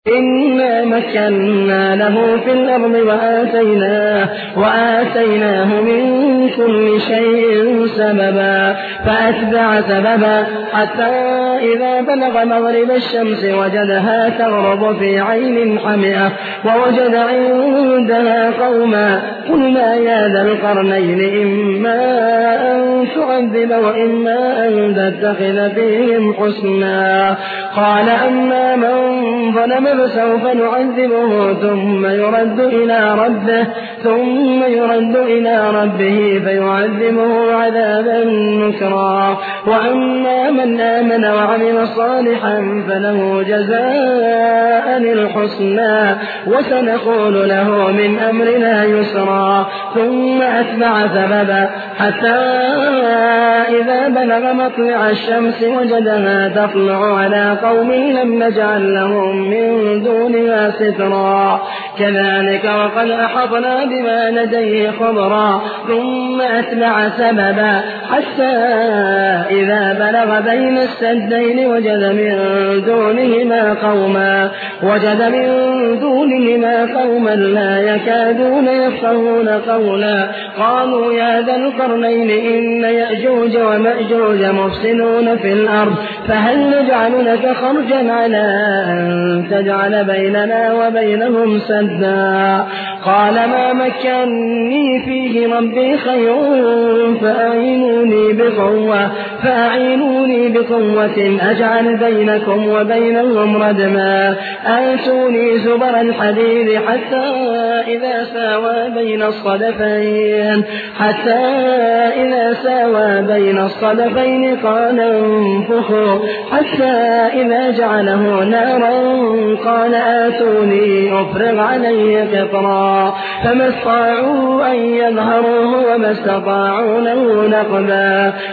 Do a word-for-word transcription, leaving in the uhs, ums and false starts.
إنا مكنا له في الأرض وآتيناه, وآتيناه من كل شيء سببا فأتبع سببا حتى إذا بلغ مغرب الشمس وجدها تغرب في عين حمئة ووجد عندها قوما قلنا يا ذا القرنين إما أن تعذب وإما أن تتخذ فيهم حسنا قال أما من ظلم فسوف نعذبه ثم يرد إلى ربه ثم يرد إلى ربه فيعذبه عذابا نكرا وأما من آمن وعمل صالحا فله جزاء الحسنى وسنقول له من أمرنا يسرا ثم أتبع سببا حتى إذا بلغ مطلع الشمس وجدها تطلع على قوم لم نجعل لهم من دونها سترا كذلك وقد أحطنا بما لديه خبرا ثم أتبع سببا حتى إذا بلغ بين السدين وجد من دونهما قوما وجد من دونهما قوما لا يكادون يفقهون قولا قالوا يا ذا القرنين إن يأجوج ومأجوج مفسدون في الأرض فهل نجعل لك خرجا على أن تجعل بيننا وبينهم سدا قال ما مكنني فيه ربي خير فأعينوني بقوة فأعينوني بقوة أجعل بينكم وبينهم ردما آتوني زبر الحديد حتى إذا ساوى بين الصدفين حتى إذا ساوى بين الصدفين قال انفخوا حتى إذا جعله نارا قال آتوني أفرغ عليه قطرا فما استطاعوا أن يظهروه وما استطاعوا له نقبا